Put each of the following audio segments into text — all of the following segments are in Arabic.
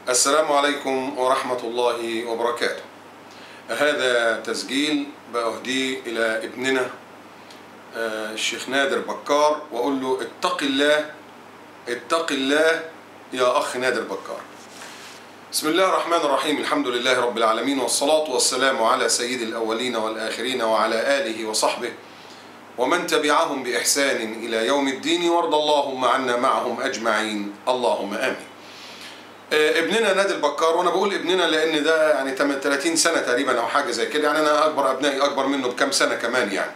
السلام عليكم ورحمة الله وبركاته. هذا تسجيل بأهديه إلى ابننا الشيخ نادر بكار، وأقول له اتق الله اتق الله يا أخ نادر بكار. بسم الله الرحمن الرحيم، الحمد لله رب العالمين، والصلاة والسلام على سيد الأولين والآخرين وعلى آله وصحبه ومن تبعهم بإحسان إلى يوم الدين، وارض اللهم عنا معهم أجمعين، اللهم آمين. ابننا نادر بكار، وانا بقول ابننا لان ده يعني 30 سنه تقريبا او حاجه زي كده، يعني انا اكبر ابنائي اكبر منه بكام سنه كمان يعني.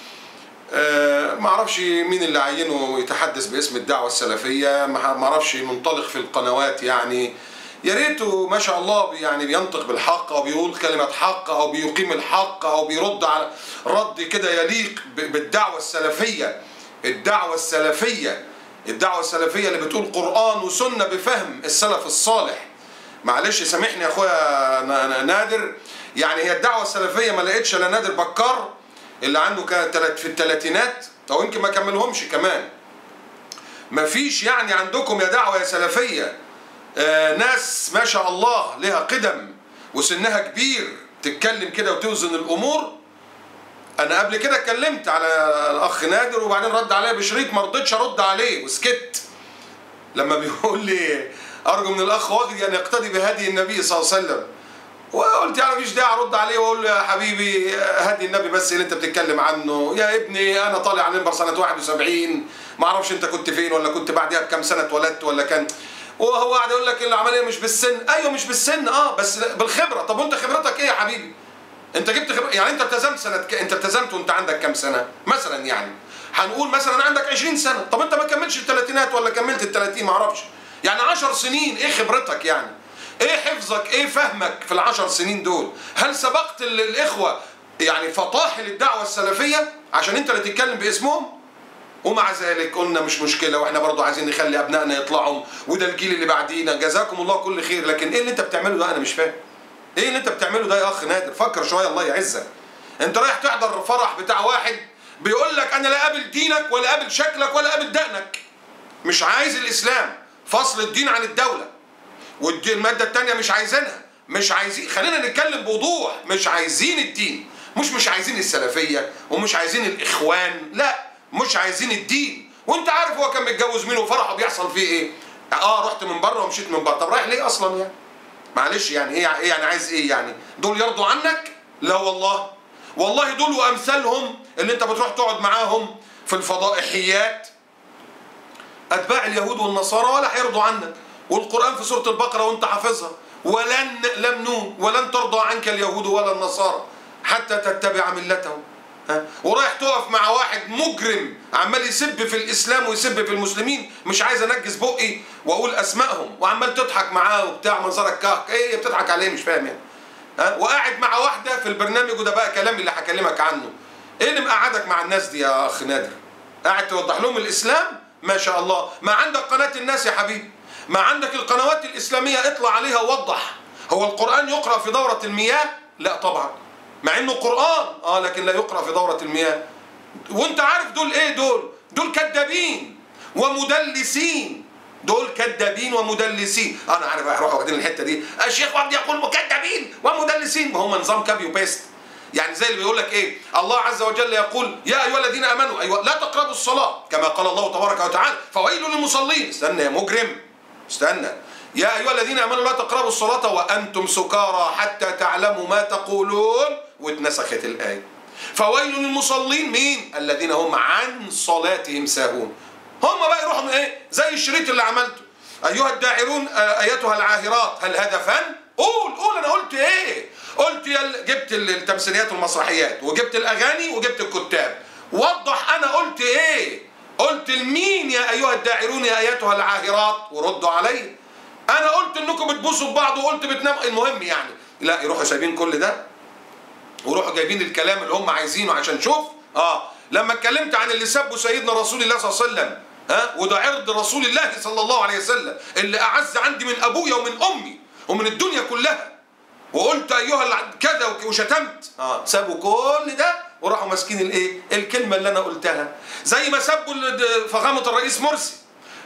ما اعرفش مين اللي عينه يتحدث باسم الدعوه السلفيه، ما اعرفش، منطلق في القنوات يعني. يا ريته ما شاء الله يعني بينطق بالحق او بيقول كلمه حق او بيقيم الحق او بيرد على رد كده يليق بالدعوه السلفيه. الدعوه السلفيه اللي بتقول قرآن وسنة بفهم السلف الصالح. معلش سامحني يا اخويا نادر، يعني هي الدعوة السلفية ما لقيتش الا نادر بكار اللي عنده في الثلاثينات او يمكن ما كملهمش كمان. ما فيش يعني عندكم يا دعوة يا سلفية ناس ما شاء الله لها قدم وسنها كبير تتكلم كده وتوزن الامور. انا قبل كده اتكلمت على الاخ نادر وبعدين رد عليا بشريط، ما رضيتش ارد عليه وسكت لما بيقول لي ارجو من الاخ واجد ان يقتدي بهدي النبي صلى الله عليه وسلم، وقلت يعني مفيش داعي ارد عليه واقول له يا حبيبي هدي النبي بس اللي انت بتتكلم عنه. يا ابني انا طالع على المنبر سنه 71، ما اعرفش انت كنت فين ولا كنت بعديها بكام سنه اتولدت ولا كان. وهو قاعد يقول لك العمليه مش بالسن. ايوه مش بالسن بس بالخبره. طب وانت خبرتك ايه يا حبيبي؟ انت جبت خبره يعني؟ انت التزمت انت التزمت وانت عندك كام سنه مثلا؟ يعني هنقول مثلا عندك 20 سنه. طب انت ما كملتش الثلاثينات ولا كملت ال30؟ ما اعرفش يعني 10 سنين. ايه خبرتك يعني؟ ايه حفظك؟ ايه فهمك في ال10 سنين دول؟ هل سبقت الاخوه يعني فطاحل الدعوه السلفيه عشان انت اللي تتكلم باسمهم؟ ومع ذلك قلنا مش مشكله، واحنا برضو عايزين نخلي ابنائنا يطلعوا وده الجيل اللي بعدينا، جزاكم الله كل خير. لكن ايه اللي انت بتعمله ده؟ انا مش فاهم ايه اللي انت بتعمله ده يا اخ نادر. فكر شويه الله يعزك. انت رايح تحضر فرح بتاع واحد بيقول لك انا لا قابل دينك ولا قابل شكلك ولا قابل دقنك، مش عايز الاسلام، فصل الدين عن الدوله، والدين الماده الثانيه مش عايزينها، مش عايزين. خلينا نتكلم بوضوح، مش عايزين الدين، مش عايزين السلفيه ومش عايزين الاخوان، لا مش عايزين الدين. وانت عارف هو كان متجوز مين وفرحه بيحصل فيه ايه؟ رحت من بره ومشيت من بره. طب رايح ليه اصلا يعني؟ معلش يعني ايه يعني؟ عايز ايه يعني؟ دول يرضوا عنك؟ لا والله دول وامثالهم اللي انت بتروح تقعد معاهم في الفضائحيات اتباع اليهود والنصارى ولا هيرضوا عنك. والقرآن في سورة البقرة وانت حافظها، لم نون ولن ترضى عنك اليهود ولا النصارى حتى تتبع ملتهم. ورايح تقف مع واحد مجرم عمال يسب في الاسلام ويسب في المسلمين، مش عايز انجز بقي واقول اسمائهم، وعمال تضحك معاه وبتاع منظرك كهك. ايه بتضحك عليه؟ مش فاهم يعني. وقاعد مع واحده في البرنامج، وده بقى كلامي اللي هكلمك عنه. ايه اللي مقعدك مع الناس دي يا اخ نادر؟ قاعد توضح لهم الاسلام؟ ما شاء الله. ما عندك قناه الناس يا حبيبي، ما عندك القنوات الاسلاميه، اطلع عليها ووضح. هو القران يقرا في دوره المياه؟ لا طبعا، مع انه قرآن لكن لا يقرأ في دورة المياه. وانت عارف دول ايه؟ دول كذابين ومدلسين. دول كذابين ومدلسين. انا عارف هيروحوا واخدين الحته دي، الشيخ وحدي يقول مكذبين ومدلسين. ما هم نظام كابي وبيست يعني. زي اللي بيقول لك ايه، الله عز وجل يقول يا ايها الذين امنوا لا تقربوا الصلاه كما قال الله تبارك وتعالى فويل للمصلين. استنى يا مجرم، استنى. يا ايها الذين امنوا لا تقربوا الصلاه وانتم سكارى حتى تعلموا ما تقولون، واتنسخت الايه. فويل للمصلين مين؟ الذين هم عن صلاتهم ساهون. هم بقى يروحوا ايه؟ زي الشريط اللي عملته، ايها الداعرون ايتها العاهرات هل هذا فن؟ قول انا قلت ايه؟ قلت جبت التمثيليات والمسرحيات وجبت الاغاني وجبت الكتاب. وضح انا قلت ايه؟ قلت لمين يا ايها الداعرون يا ايتها العاهرات؟ وردوا علي. انا قلت انكم بتبوسوا ببعض وقلت بتناموا. المهم يعني لا، يروحوا سايبين كل ده ويروحوا جايبين الكلام اللي هم عايزينه عشان شوف. لما اتكلمت عن اللي سبوا سيدنا رسول الله صلى الله عليه وسلم، وده عرض رسول الله صلى الله عليه وسلم اللي اعز عندي من ابويا ومن امي ومن الدنيا كلها، وقلت ايها كذا وشتمت، سابوا كل ده وراحوا ماسكين الايه؟ الكلمه اللي انا قلتها. زي ما سبوا فخامه الرئيس مرسي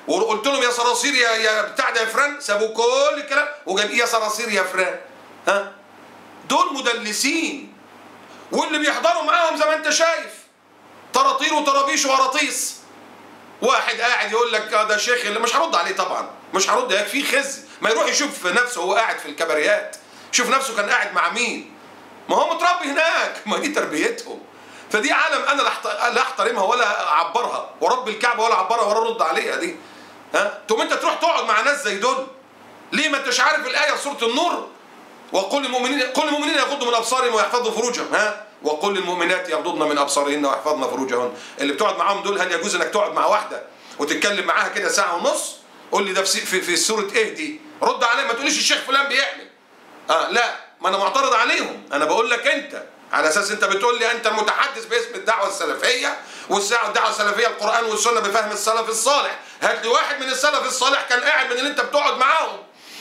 وقلت لهم يا صراصير يا بتاع ده يا فران، سابوا كل الكلام وجاب ايه يا صراصير يا فران. ها دول مدلسين، واللي بيحضروا معاهم زي ما انت شايف طراطير وطرابيش وقراطيس. واحد قاعد يقول لك ده شيخ، اللي مش هرد عليه طبعا، مش هرد، يكفيه خزي، ما يروح يشوف نفسه وهو قاعد في الكباريات، شوف نفسه كان قاعد مع مين، ما هو متربي هناك، ما دي تربيتهم. فدي عالم انا لا احترمها ولا اعبرها، ورب الكعبه ولا اعبرها ولا ارد عليها دي. ها تقوم انت تروح تقعد مع ناس زي دول ليه؟ ما انتش عارف الايه في سوره النور، وقل للمؤمنين يغضوا من ابصارهم ويحفظوا فروجهم. ها وقل للمؤمنات يغضضن من ابصارهن ويحفظن فروجهن. اللي بتقعد معاهم دول، هل يجوز انك تقعد مع واحده وتتكلم معاها كده ساعه ونص؟ قول لي ده في سوره ايه دي؟ رد عليا، ما تقوليش الشيخ فلان بيعمل. لا، ما انا معترض عليهم، انا بقول لك انت على اساس انت بتقول لي انت المتحدث باسم الدعوه السلفيه، والدعوه السلفيه القران والسنه بفهم السلف الصالح. هات لي واحد من السلف الصالح كان قاعد من اللي انت بتقعد معاهم.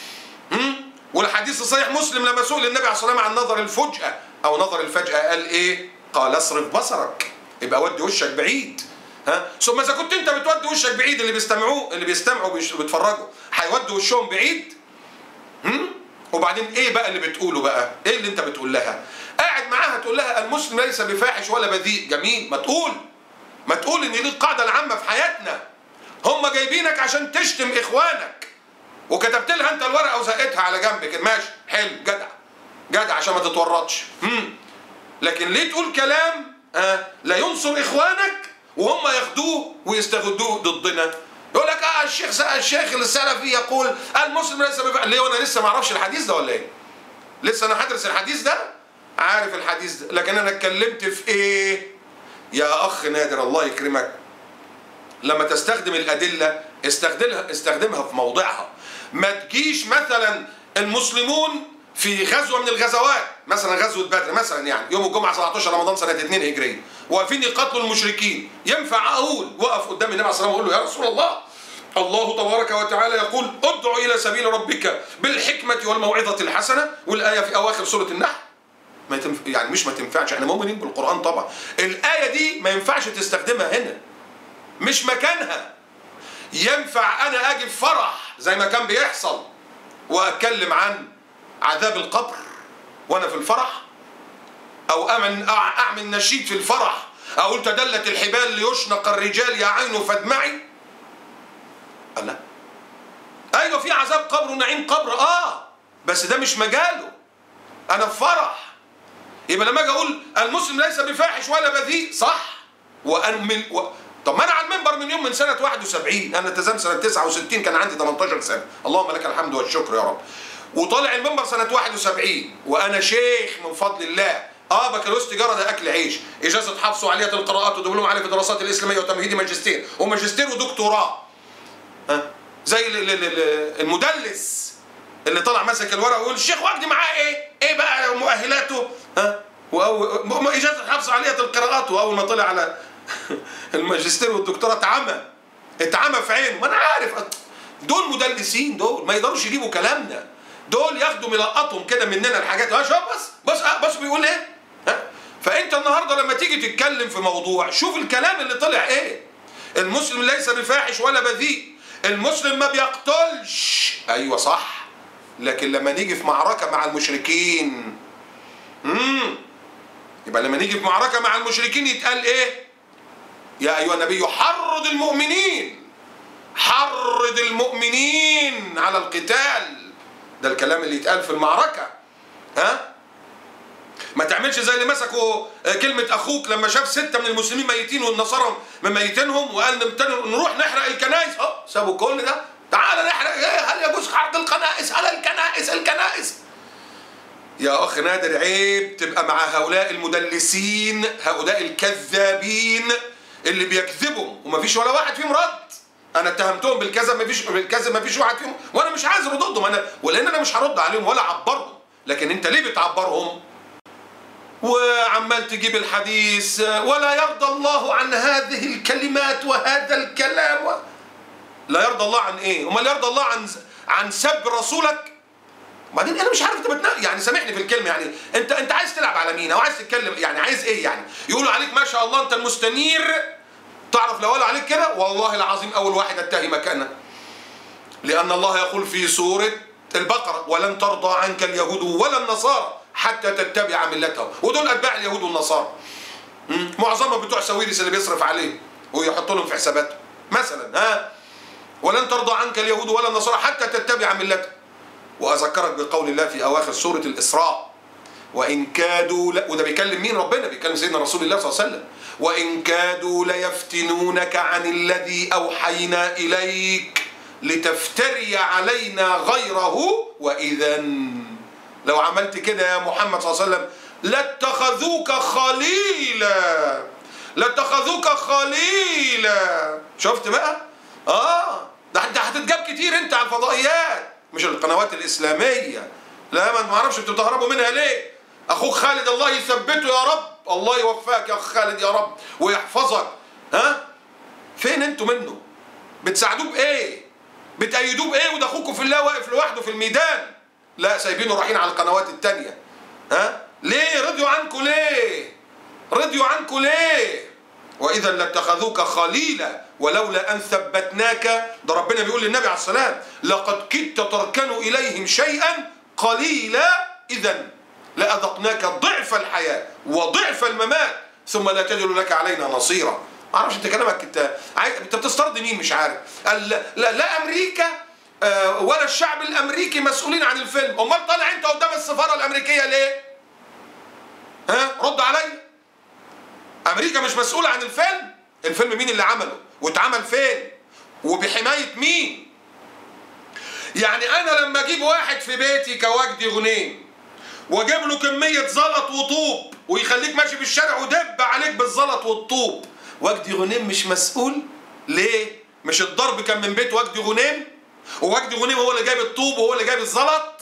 والحديث الصحيح مسلم لما سئل النبي عليه الصلاه والسلام عن نظر الفجأة او نظر الفجأة قال ايه؟ قال اصرف بصرك، يبقى ودي وشك بعيد. ثم اذا كنت انت بتودي وشك بعيد، اللي بيستمعوا وبيتفرجوا هيودوا وشهم بعيد. وبعدين ايه بقى اللي بتقوله بقى؟ ايه اللي انت بتقول لها؟ قاعد معاها تقول لها المسلم ليس بفاحش ولا بذيء. جميل، ما تقول ان دي القاعده العامه في حياتنا. هم جايبينك عشان تشتم اخوانك، وكتبت لها انت الورقه وزقتها على جنب كده، ماشي حلو، جدع عشان ما تتورطش. لكن ليه تقول كلام لا ينصر اخوانك وهم ياخدوه ويستغلوه ضدنا؟ يقول لك الشيخ السلفي يقول المسلم ليس بفاحش. ليه وانا لسه ما اعرفش الحديث ده ولا ايه؟ لسه انا هدرس الحديث ده؟ عارف الحديث ده، لكن انا اتكلمت في ايه؟ يا اخ نادر الله يكرمك، لما تستخدم الادله استخدمها في موضعها. ما تجيش مثلا المسلمون في غزوه من الغزوات، مثلا غزوه بدر مثلا، يعني يوم الجمعه 17 رمضان سنه 2 هجريه، واقفين يقاتلوا المشركين، ينفع اقول وقف قدام النبي عليه الصلاه والسلام واقول له يا رسول الله تبارك وتعالى يقول ادع الى سبيل ربك بالحكمه والموعظه الحسنه، والايه في اواخر سوره النحل؟ يعني مش ما تنفعش، احنا مؤمنين بالقران طبعا، الايه دي ما ينفعش تستخدمها هنا، مش مكانها. ينفع انا اجي في فرح زي ما كان بيحصل واتكلم عن عذاب القبر وانا في الفرح، او اعمل نشيد في الفرح اقول تدلت الحبال ليشنق الرجال يا عين فادمعي؟ لا، ايوه في عذاب قبر ونعيم قبر، بس ده مش مجاله، انا في فرح. يبقى لما اجي اقول المسلم ليس بفاحش ولا بذيء، صح، طب ما انا على المنبر من سنه 71، انا التزمت سنه 69 كان عندي 18 سنه، اللهم لك الحمد والشكر يا رب. وطالع المنبر سنه 71 وانا شيخ من فضل الله، بكالوريوس تجاره ده اكل عيش، اجازه حفظ وعاليه القراءات ودبلوم عالي في الدراسات الاسلاميه وتمهيدي ماجستير ودكتوراه. زي المدلس اللي طلع مسك الورقه ويقول الشيخ وجدي معاه ايه بقى مؤهلاته؟ اجازه حفظ عاليه القراءات، واول ما طلع على الماجستير والدكتوراه اتعمى في عينه. ما انا عارف دول مدلسين، دول ما يقدروش يجيبوا كلامنا، دول ياخدوا ملقطهم كده مننا الحاجات. شوف بس بيقول ايه. فانت النهارده لما تيجي تتكلم في موضوع شوف الكلام اللي طلع ايه. المسلم ليس بفاحش ولا بذيء، المسلم ما بيقتلش، ايوه صح، لكن لما نيجي في معركه مع المشركين يبقى لما نيجي في معركه مع المشركين يتقال ايه؟ يا ايها النبي حرض المؤمنين على القتال. ده الكلام اللي يتقال في المعركه. ما تعملش زي اللي مسكوا كلمه اخوك لما شاف 6 من المسلمين ميتين والنصارى مميتينهم وقال نروح نحرق الكنائس. سابوا كل ده، تعال نحرق، هل يجوز حرق الكنائس؟ على الكنائس. يا اخ نادر، عيب تبقى مع هؤلاء المدلسين، هؤلاء الكذابين اللي بيكذبوا ومفيش ولا واحد فيهم رد. انا اتهمتهم بالكذب مفيش واحد فيهم، وانا مش عايز ردهم، ولان انا مش هرد عليهم ولا اعبرهم. لكن انت ليه بتعبرهم وعمال تجيب الحديث ولا يرضى الله عن هذه الكلمات وهذا الكلام؟ لا يرضى الله عن ايه؟ امال يرضى الله عن سب رسولك؟ بعدين انا مش عارف انت يعني سامحني في الكلمه، يعني انت عايز تلعب على مين او عايز تتكلم، يعني عايز ايه؟ يعني يقولوا عليك ما شاء الله انت المستنير تعرف لو قالوا عليك كده والله العظيم اول واحد اتهمك انا، لان الله يقول في سورة البقرة ولن ترضى عنك اليهود ولا النصارى حتى تتبع ملتهم، ودول اتباع اليهود والنصارى. معظمهم بتوع سويرس اللي بيصرف عليه ويحط لهم في حساباته مثلا. ولن ترضى عنك اليهود ولا النصارى حتى تتبع ملتهم. واذكرك بقول الله في اواخر سورة الاسراء وان كادوا وده بيكلم مين؟ ربنا بيكلم سيدنا رسول الله صلى الله عليه وسلم. وان كادوا ليفتنونك عن الذي اوحينا اليك لتفتري علينا غيره واذا لو عملت كده يا محمد صلى الله عليه وسلم لاتخذوك خليلا، لاتخذوك خليلا. شفت بقى؟ ده انت هتتجاب كتير انت على الفضائيات مش القنوات الاسلاميه. لا ما اعرفش انتوا بتهربوا منها ليه؟ اخوك خالد الله يثبته يا رب، الله يوفقك يا اخ خالد يا رب ويحفظك. فين انتوا منه؟ بتساعدوه بايه؟ بتأيدوه بايه؟ وده اخوكم في الله واقف لوحده في الميدان. لا سايبينه رايحين على القنوات التانية. ليه؟ رضيوا عنكم ليه؟ رضيوا عنكم ليه؟ واذا لاتخذوك خليلا ولولا ان ثبتناك. ده ربنا بيقول للنبي عليه السلام لقد كدت تركن اليهم شيئا قليلا اذا لاذقناك ضعف الحياه وضعف الممات ثم لا تجد لك علينا نصيرا. ما اعرفش انت كلامك انت بتسترضي مين؟ مش عارف. لا امريكا ولا الشعب الامريكي مسؤولين عن الفيلم. امال طالع انت قدام السفاره الامريكيه ليه؟ رد عليا. امريكا مش مسؤوله عن الفيلم؟ الفيلم مين اللي عمله واتعمل فين وبحمايه مين؟ يعني انا لما اجيب واحد في بيتي كوجدي غنيم واجيب له كميه زلط وطوب ويخليك ماشي في الشارع ودب عليك بالزلط والطوب، وجدي غنيم مش مسؤول؟ ليه؟ مش الضرب كان من بيت وجدي غنيم؟ ووجدي غنيم هو اللي جايب الطوب وهو اللي جايب الزلط؟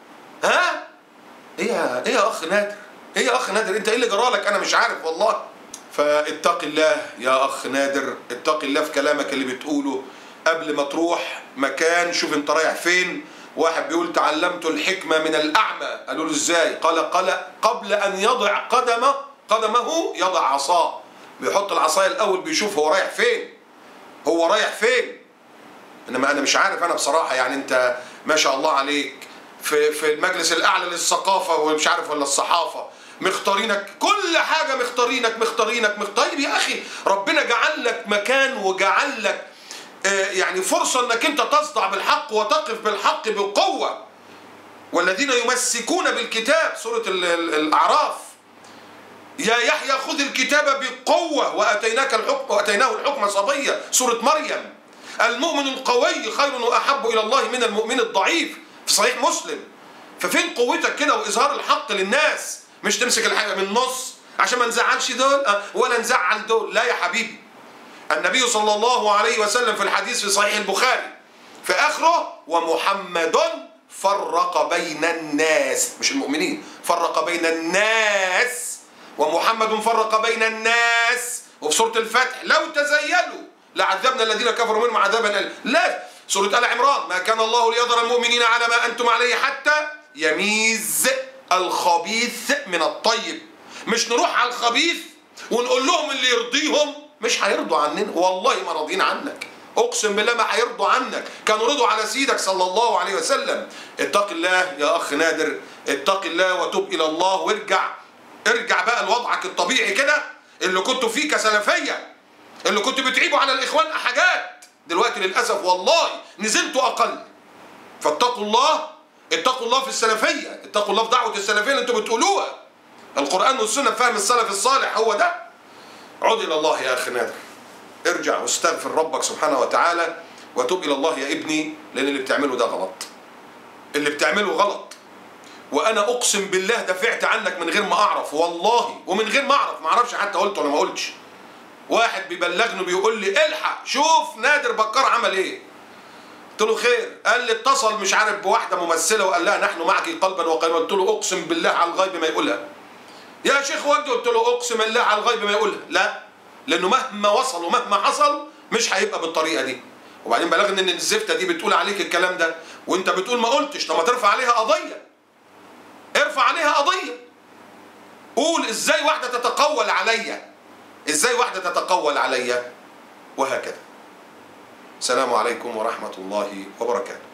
ايه يا اخ نادر؟ ايه يا اخ نادر؟ انت ايه اللي جرالك؟ انا مش عارف والله. فاتق الله يا اخ نادر، اتق الله في كلامك اللي بتقوله قبل ما تروح مكان. شوف انت رايح فين. واحد بيقول تعلمت الحكمة من الأعمى. قالوا له ازاي؟ قال قبل أن يضع قدمه يضع عصاه. بيحط العصاية الأول بيشوف هو رايح فين. هو رايح فين. إنما أنا مش عارف أنا بصراحة. يعني أنت ما شاء الله عليك في المجلس الأعلى للثقافة ومش عارف ولا الصحافة مختارينك كل حاجة، مختارينك. طيب يا أخي ربنا جعل لك مكان وجعل لك يعني فرصة انك انت تصدع بالحق وتقف بالحق بقوة. والذين يمسكون بالكتاب سورة الأعراف يا يحيى خذ الكتاب بقوة وأتيناه الحكم صبيا سورة مريم. المؤمن القوي خير وأحب إلى الله من المؤمن الضعيف في صحيح مسلم. ففين قوتك كده وإظهار الحق للناس؟ مش تمسك الحاجة من النص عشان ما نزعلش دول ولا نزعل دول. لا يا حبيبي. النبي صلى الله عليه وسلم في الحديث في صحيح البخاري في آخره ومحمد فرق بين الناس، مش المؤمنين، فرق بين الناس. ومحمد فرق بين الناس. وفي سورة الفتح لو تزيلوا لعذبنا الذين كفروا منهم عذابا أليما. لا سورة آل عمران ما كان الله ليذر المؤمنين على ما أنتم عليه حتى يميز الخبيث من الطيب. مش نروح على الخبيث ونقول لهم اللي يرضيهم. مش هيرضوا عننا والله ما راضيين عنك. اقسم بالله ما هيرضوا عنك. كانوا رضوا على سيدك صلى الله عليه وسلم. اتق الله يا اخ نادر، اتق الله وتوب الى الله وارجع. ارجع بقى لوضعك الطبيعي كده اللي كنتوا فيه كسلفيه، اللي كنتوا بتعيبوا على الاخوان حاجات. دلوقتي للاسف والله نزلتوا اقل. فاتقوا الله، اتقوا الله في السلفيه، اتقوا الله في دعوه السلفيه اللي انتوا بتقولوها. القران والسنه بفهم السلف الصالح هو ده. عد إلى الله يا أخي نادر، ارجع واستغفر ربك سبحانه وتعالى وتوب إلى الله يا ابني، لأن اللي بتعمله ده غلط. اللي بتعمله غلط. وأنا أقسم بالله دافعت عنك من غير ما أعرف والله، ومن غير ما أعرف، ما أعرفش حتى قلت ولا ما قلتش. واحد بيبلغني بيقول لي الحق شوف نادر بكار عمل إيه. قلت له خير. قال لي اتصل مش عارف بواحدة ممثلة وقال لها نحن معك قلبا وقالبا. قلت له أقسم بالله على الغيب ما يقولها. يا شيخ وجدي قلت له اقسم الله على الغيب ما يقولها. لا، لانه مهما وصل ومهما حصل مش هيبقى بالطريقه دي. وبعدين بلغني ان الزفته دي بتقول عليك الكلام ده وانت بتقول ما قلتش. طب ما ترفع عليها قضيه. ارفع عليها قضيه. قول ازاي واحده تتقول عليا؟ ازاي واحده تتقول عليا؟ وهكذا. السلام عليكم ورحمة الله وبركاته.